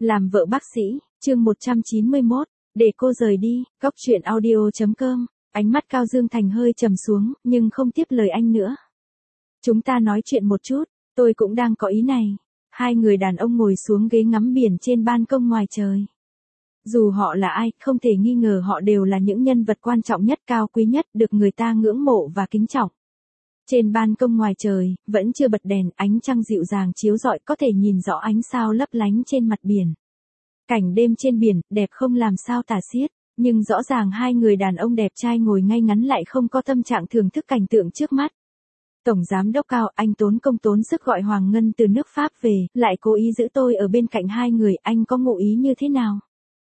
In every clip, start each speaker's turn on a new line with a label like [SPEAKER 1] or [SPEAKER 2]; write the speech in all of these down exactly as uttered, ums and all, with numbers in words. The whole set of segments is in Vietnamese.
[SPEAKER 1] Làm vợ bác sĩ, chương một trăm chín mươi mốt, để cô rời đi, góc truyện audio chấm com, ánh mắt Cao Dương Thành hơi trầm xuống, nhưng không tiếp lời anh nữa. Chúng ta nói chuyện một chút, tôi cũng đang có ý này. Hai người đàn ông ngồi xuống ghế ngắm biển trên ban công ngoài trời. Dù họ là ai, không thể nghi ngờ họ đều là những nhân vật quan trọng nhất, cao quý nhất, được người ta ngưỡng mộ và kính trọng. Trên ban công ngoài trời, vẫn chưa bật đèn, ánh trăng dịu dàng chiếu rọi, có thể nhìn rõ ánh sao lấp lánh trên mặt biển. Cảnh đêm trên biển, đẹp không làm sao tả xiết, nhưng rõ ràng hai người đàn ông đẹp trai ngồi ngay ngắn lại không có tâm trạng thưởng thức cảnh tượng trước mắt. Tổng giám đốc Cao, anh tốn công tốn sức gọi Hoàng Ngân từ nước Pháp về, lại cố ý giữ tôi ở bên cạnh hai người, anh có ngụ ý như thế nào?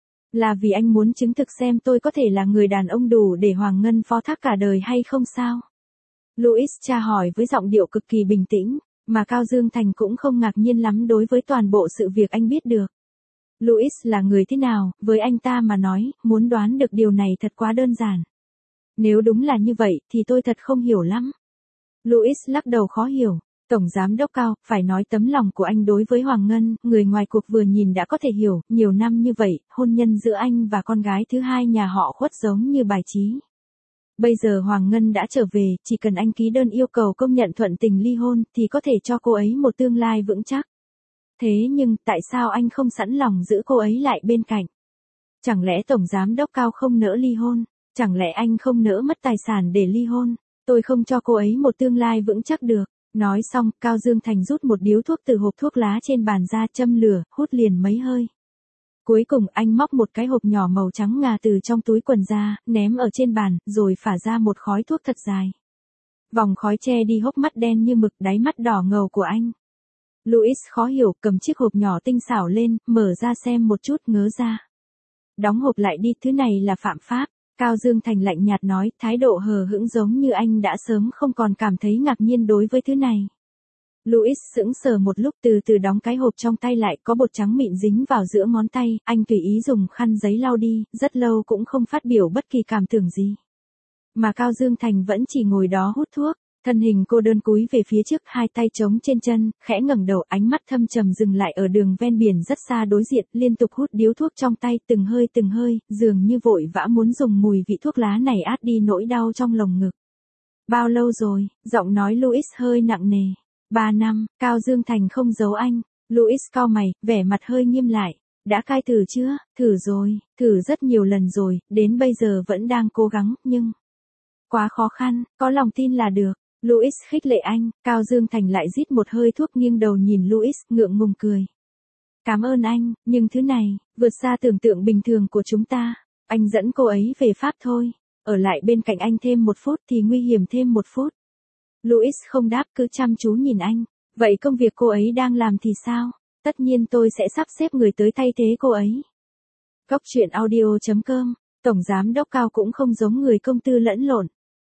[SPEAKER 1] Là vì anh muốn chứng thực xem tôi có thể là người đàn ông đủ để Hoàng Ngân phó thác cả đời hay không sao? Louis tra hỏi với giọng điệu cực kỳ bình tĩnh, mà Cao Dương Thành cũng không ngạc nhiên lắm đối với toàn bộ sự việc anh biết được. Louis là người thế nào, với anh ta mà nói, muốn đoán được điều này thật quá đơn giản. Nếu đúng là như vậy, thì tôi thật không hiểu lắm. Louis lắc đầu khó hiểu. Tổng giám đốc Cao, phải nói tấm lòng của anh đối với Hoàng Ngân, người ngoài cuộc vừa nhìn đã có thể hiểu, nhiều năm như vậy, hôn nhân giữa anh và con gái thứ hai nhà họ Khuất giống như bài trí. Bây giờ Hoàng Ngân đã trở về, chỉ cần anh ký đơn yêu cầu công nhận thuận tình ly hôn, thì có thể cho cô ấy một tương lai vững chắc. Thế nhưng, tại sao anh không sẵn lòng giữ cô ấy lại bên cạnh? Chẳng lẽ Tổng Giám đốc Cao không nỡ ly hôn? Chẳng lẽ anh không nỡ mất tài sản để ly hôn? Tôi không cho cô ấy một tương lai vững chắc được. Nói xong, Cao Dương Thành rút một điếu thuốc từ hộp thuốc lá trên bàn ra, châm lửa, hút liền mấy hơi. Cuối cùng anh móc một cái hộp nhỏ màu trắng ngà từ trong túi quần ra, ném ở trên bàn, rồi phả ra một khói thuốc thật dài. Vòng khói che đi hốc mắt đen như mực, đáy mắt đỏ ngầu của anh. Louis khó hiểu, cầm chiếc hộp nhỏ tinh xảo lên, mở ra xem một chút, ngớ ra. Đóng hộp lại đi, thứ này là phạm pháp. Cao Dương Thành lạnh nhạt nói, thái độ hờ hững giống như anh đã sớm không còn cảm thấy ngạc nhiên đối với thứ này. Louis sững sờ một lúc, từ từ đóng cái hộp trong tay lại, có bột trắng mịn dính vào giữa ngón tay, anh tùy ý dùng khăn giấy lau đi, rất lâu cũng không phát biểu bất kỳ cảm tưởng gì. Mà Cao Dương Thành vẫn chỉ ngồi đó hút thuốc, thân hình cô đơn cúi về phía trước, hai tay trống trên chân, khẽ ngẩng đầu, ánh mắt thâm trầm dừng lại ở đường ven biển rất xa đối diện, liên tục hút điếu thuốc trong tay, từng hơi từng hơi, dường như vội vã muốn dùng mùi vị thuốc lá này át đi nỗi đau trong lồng ngực. Bao lâu rồi? Giọng nói Louis hơi nặng nề. Ba năm, Cao Dương Thành không giấu anh. Louis cau mày, vẻ mặt hơi nghiêm lại. Đã cai thử chưa? Thử rồi, thử rất nhiều lần rồi, đến bây giờ vẫn đang cố gắng, nhưng... quá khó khăn, có lòng tin là được. Louis khích lệ anh, Cao Dương Thành lại rít một hơi thuốc, nghiêng đầu nhìn Louis, ngượng ngùng cười. Cảm ơn anh, nhưng thứ này, vượt xa tưởng tượng bình thường của chúng ta. Anh dẫn cô ấy về Pháp thôi. Ở lại bên cạnh anh thêm một phút thì nguy hiểm thêm một phút. Louis không đáp, cứ chăm chú nhìn anh. Vậy công việc cô ấy đang làm thì sao? Tất nhiên tôi sẽ sắp xếp người tới thay thế cô ấy. Góc truyện audio chấm com, Tổng Giám đốc Cao cũng không giống người công tư lẫn lộn.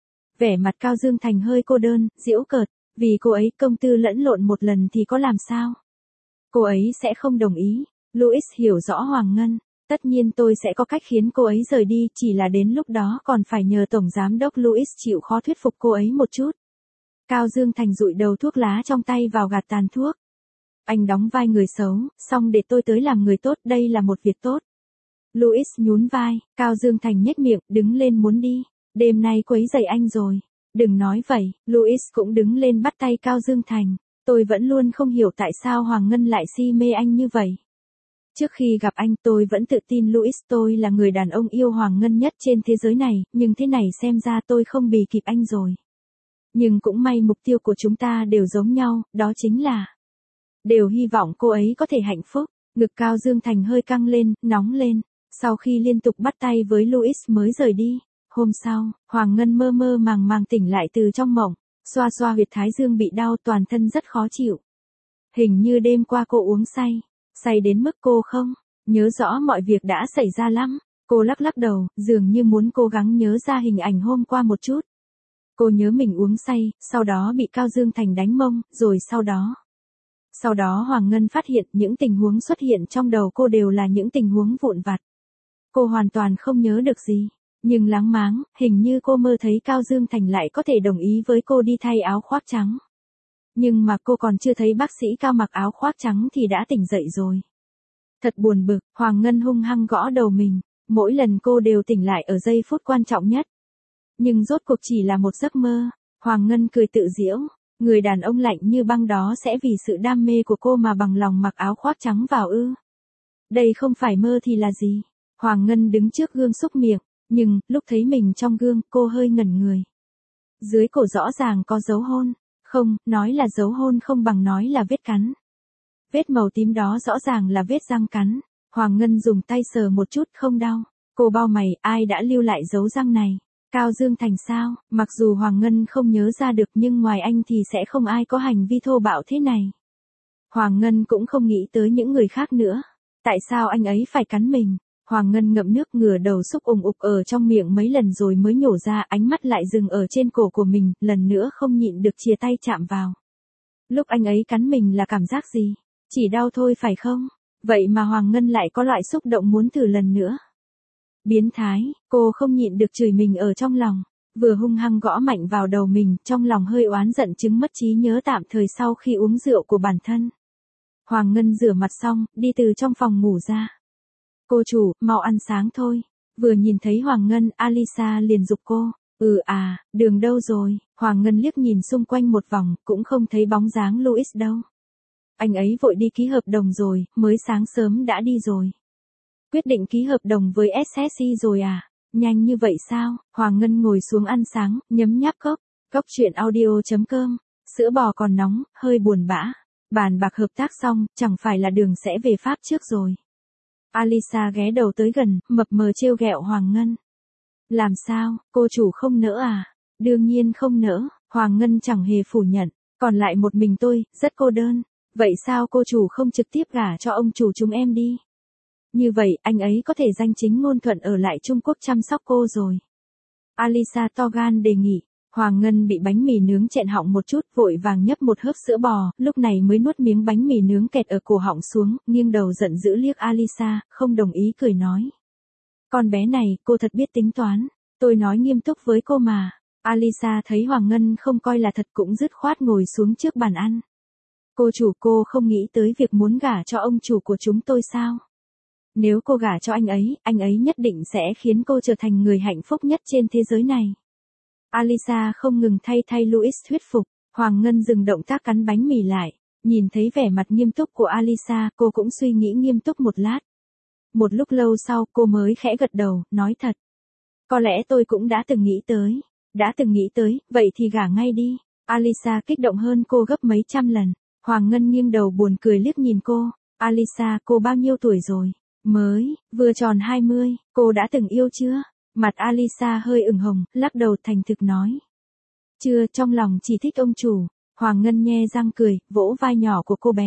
[SPEAKER 1] Vẻ mặt Cao Dương Thành hơi cô đơn, giễu cợt, vì cô ấy công tư lẫn lộn một lần thì có làm sao? Cô ấy sẽ không đồng ý. Louis hiểu rõ Hoàng Ngân. Tất nhiên tôi sẽ có cách khiến cô ấy rời đi, chỉ là đến lúc đó còn phải nhờ Tổng Giám đốc Louis chịu khó thuyết phục cô ấy một chút. Cao Dương Thành dụi đầu thuốc lá trong tay vào gạt tàn thuốc. Anh đóng vai người xấu, xong để tôi tới làm người tốt, đây là một việc tốt. Louis nhún vai, Cao Dương Thành nhếch miệng, đứng lên muốn đi. Đêm nay quấy rầy anh rồi. Đừng nói vậy, Louis cũng đứng lên bắt tay Cao Dương Thành. Tôi vẫn luôn không hiểu tại sao Hoàng Ngân lại si mê anh như vậy. Trước khi gặp anh tôi vẫn tự tin Louis tôi là người đàn ông yêu Hoàng Ngân nhất trên thế giới này, nhưng thế này xem ra tôi không bì kịp anh rồi. Nhưng cũng may mục tiêu của chúng ta đều giống nhau, đó chính là đều hy vọng cô ấy có thể hạnh phúc. Ngực Cao Dương Thành hơi căng lên, nóng lên, sau khi liên tục bắt tay với Louis mới rời đi. Hôm sau, Hoàng Ngân mơ mơ màng màng tỉnh lại từ trong mộng, xoa xoa huyệt thái dương bị đau, toàn thân rất khó chịu. Hình như đêm qua cô uống say, say đến mức cô không nhớ rõ mọi việc đã xảy ra lắm. Cô lắc lắc đầu, dường như muốn cố gắng nhớ ra hình ảnh hôm qua một chút. Cô nhớ mình uống say, sau đó bị Cao Dương Thành đánh mông, rồi sau đó. Sau đó Hoàng Ngân phát hiện những tình huống xuất hiện trong đầu cô đều là những tình huống vụn vặt. Cô hoàn toàn không nhớ được gì. Nhưng láng máng, hình như cô mơ thấy Cao Dương Thành lại có thể đồng ý với cô đi thay áo khoác trắng. Nhưng mà cô còn chưa thấy bác sĩ Cao mặc áo khoác trắng thì đã tỉnh dậy rồi. Thật buồn bực, Hoàng Ngân hung hăng gõ đầu mình, mỗi lần cô đều tỉnh lại ở giây phút quan trọng nhất. Nhưng rốt cuộc chỉ là một giấc mơ, Hoàng Ngân cười tự giễu, người đàn ông lạnh như băng đó sẽ vì sự đam mê của cô mà bằng lòng mặc áo khoác trắng vào ư. Đây không phải mơ thì là gì? Hoàng Ngân đứng trước gương súc miệng, nhưng, lúc thấy mình trong gương, cô hơi ngẩn người. Dưới cổ rõ ràng có dấu hôn, không, nói là dấu hôn không bằng nói là vết cắn. Vết màu tím đó rõ ràng là vết răng cắn, Hoàng Ngân dùng tay sờ một chút không đau. Cô bao mày, ai đã lưu lại dấu răng này? Cao Dương Thành sao? Mặc dù Hoàng Ngân không nhớ ra được nhưng ngoài anh thì sẽ không ai có hành vi thô bạo thế này. Hoàng Ngân cũng không nghĩ tới những người khác nữa. Tại sao anh ấy phải cắn mình? Hoàng Ngân ngậm nước ngửa đầu xúc ùng ục ở trong miệng mấy lần rồi mới nhổ ra, ánh mắt lại dừng ở trên cổ của mình, lần nữa không nhịn được chìa tay chạm vào. Lúc anh ấy cắn mình là cảm giác gì? Chỉ đau thôi phải không? Vậy mà Hoàng Ngân lại có loại xúc động muốn thử lần nữa. Biến thái, cô không nhịn được chửi mình ở trong lòng, vừa hung hăng gõ mạnh vào đầu mình, trong lòng hơi oán giận chứng mất trí nhớ tạm thời sau khi uống rượu của bản thân. Hoàng Ngân rửa mặt xong, đi từ trong phòng ngủ ra. Cô chủ, mau ăn sáng thôi. Vừa nhìn thấy Hoàng Ngân, Alisa liền giục cô. Ừ à, đường đâu rồi? Hoàng Ngân liếc nhìn xung quanh một vòng, cũng không thấy bóng dáng Louis đâu. Anh ấy vội đi ký hợp đồng rồi, mới sáng sớm đã đi rồi. Quyết định ký hợp đồng với ét ét xê rồi à? Nhanh như vậy sao? Hoàng Ngân ngồi xuống ăn sáng, nhấm nháp cốc. Cốc truyện audio chấm com. Sữa bò còn nóng, hơi buồn bã. Bàn bạc hợp tác xong, chẳng phải là đường sẽ về Pháp trước rồi. Alisa ghé đầu tới gần, mập mờ trêu ghẹo Hoàng Ngân. Làm sao, cô chủ không nỡ à? Đương nhiên không nỡ, Hoàng Ngân chẳng hề phủ nhận. Còn lại một mình tôi, rất cô đơn. Vậy sao cô chủ không trực tiếp gả cho ông chủ chúng em đi? Như vậy, anh ấy có thể danh chính ngôn thuận ở lại Trung Quốc chăm sóc cô rồi. Alisa to gan đề nghị. Hoàng Ngân bị bánh mì nướng chẹn họng một chút, vội vàng nhấp một hớp sữa bò, lúc này mới nuốt miếng bánh mì nướng kẹt ở cổ họng xuống, nghiêng đầu giận dữ liếc Alisa, không đồng ý cười nói. Con bé này, cô thật biết tính toán, tôi nói nghiêm túc với cô mà. Alisa thấy Hoàng Ngân không coi là thật cũng dứt khoát ngồi xuống trước bàn ăn. Cô chủ, cô không nghĩ tới việc muốn gả cho ông chủ của chúng tôi sao? Nếu cô gả cho anh ấy, anh ấy nhất định sẽ khiến cô trở thành người hạnh phúc nhất trên thế giới này. Alisa không ngừng thay thay Louis thuyết phục, Hoàng Ngân dừng động tác cắn bánh mì lại, nhìn thấy vẻ mặt nghiêm túc của Alisa, cô cũng suy nghĩ nghiêm túc một lát. Một lúc lâu sau, cô mới khẽ gật đầu, nói thật. Có lẽ tôi cũng đã từng nghĩ tới, đã từng nghĩ tới, vậy thì gả ngay đi. Alisa kích động hơn cô gấp mấy trăm lần, Hoàng Ngân nghiêng đầu buồn cười liếc nhìn cô. Alisa, cô bao nhiêu tuổi rồi? Mới, vừa tròn hai mươi, cô đã từng yêu chưa? Mặt Alisa hơi ửng hồng, lắc đầu thành thực nói. Chưa, trong lòng chỉ thích ông chủ. Hoàng Ngân nhe răng cười, vỗ vai nhỏ của cô bé.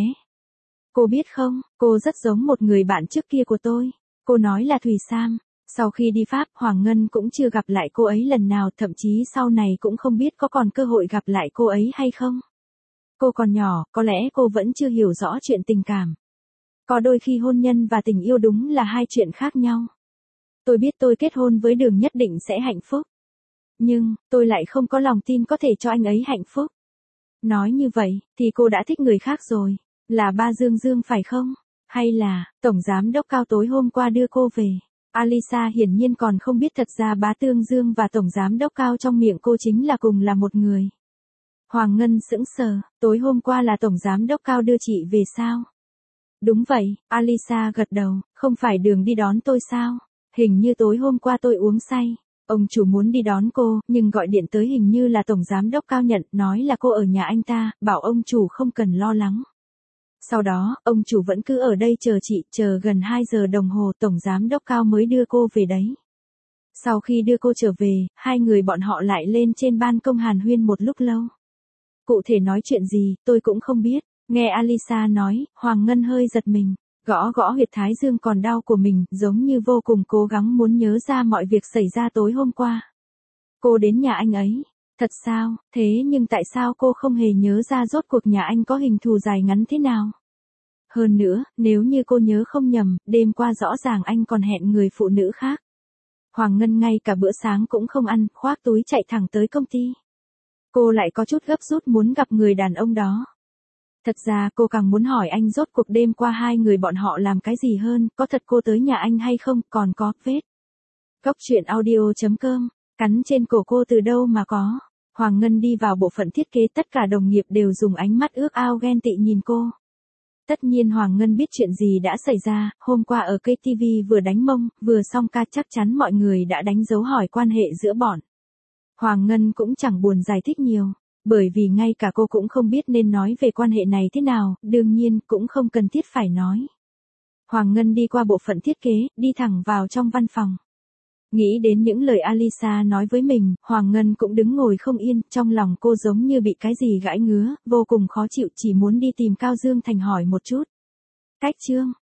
[SPEAKER 1] Cô biết không, cô rất giống một người bạn trước kia của tôi. Cô nói là Thùy Sam. Sau khi đi Pháp, Hoàng Ngân cũng chưa gặp lại cô ấy lần nào, thậm chí sau này cũng không biết có còn cơ hội gặp lại cô ấy hay không. Cô còn nhỏ, có lẽ cô vẫn chưa hiểu rõ chuyện tình cảm. Có đôi khi hôn nhân và tình yêu đúng là hai chuyện khác nhau. Tôi biết tôi kết hôn với Đường nhất định sẽ hạnh phúc. Nhưng, tôi lại không có lòng tin có thể cho anh ấy hạnh phúc. Nói như vậy, thì cô đã thích người khác rồi. Là ba Dương Dương phải không? Hay là, Tổng Giám Đốc Cao tối hôm qua đưa cô về? Alisa hiển nhiên còn không biết thật ra bá Tương Dương và Tổng Giám Đốc Cao trong miệng cô chính là cùng là một người. Hoàng Ngân sững sờ, tối hôm qua là Tổng Giám Đốc Cao đưa chị về sao? Đúng vậy, Alisa gật đầu, không phải Đường đi đón tôi sao? Hình như tối hôm qua tôi uống say. Ông chủ muốn đi đón cô, nhưng gọi điện tới hình như là Tổng Giám Đốc Cao nhận, nói là cô ở nhà anh ta, bảo ông chủ không cần lo lắng. Sau đó, ông chủ vẫn cứ ở đây chờ chị, chờ gần hai giờ đồng hồ Tổng Giám Đốc Cao mới đưa cô về đấy. Sau khi đưa cô trở về, hai người bọn họ lại lên trên ban công hàn huyên một lúc lâu. Cụ thể nói chuyện gì, tôi cũng không biết. Nghe Alisa nói, Hoàng Ngân hơi giật mình, gõ gõ huyệt thái dương còn đau của mình, giống như vô cùng cố gắng muốn nhớ ra mọi việc xảy ra tối hôm qua. Cô đến nhà anh ấy. Thật sao, thế nhưng tại sao cô không hề nhớ ra rốt cuộc nhà anh có hình thù dài ngắn thế nào? Hơn nữa, nếu như cô nhớ không nhầm, đêm qua rõ ràng anh còn hẹn người phụ nữ khác. Hoàng Ngân ngay cả bữa sáng cũng không ăn, khoác túi chạy thẳng tới công ty. Cô lại có chút gấp rút muốn gặp người đàn ông đó. Thật ra cô càng muốn hỏi anh rốt cuộc đêm qua hai người bọn họ làm cái gì hơn, có thật cô tới nhà anh hay không, còn có, vết. Góc truyện audio chấm com, cắn trên cổ cô từ đâu mà có. Hoàng Ngân đi vào bộ phận thiết kế, tất cả đồng nghiệp đều dùng ánh mắt ước ao ghen tị nhìn cô. Tất nhiên Hoàng Ngân biết chuyện gì đã xảy ra, hôm qua ở ca tê vê vừa đánh mông, vừa xong ca chắc chắn mọi người đã đánh dấu hỏi quan hệ giữa bọn. Hoàng Ngân cũng chẳng buồn giải thích nhiều, bởi vì ngay cả cô cũng không biết nên nói về quan hệ này thế nào, đương nhiên cũng không cần thiết phải nói. Hoàng Ngân đi qua bộ phận thiết kế, đi thẳng vào trong văn phòng. Nghĩ đến những lời Alisa nói với mình, Hoàng Ngân cũng đứng ngồi không yên, trong lòng cô giống như bị cái gì gãi ngứa, vô cùng khó chịu, chỉ muốn đi tìm Cao Dương Thành hỏi một chút. Cách chương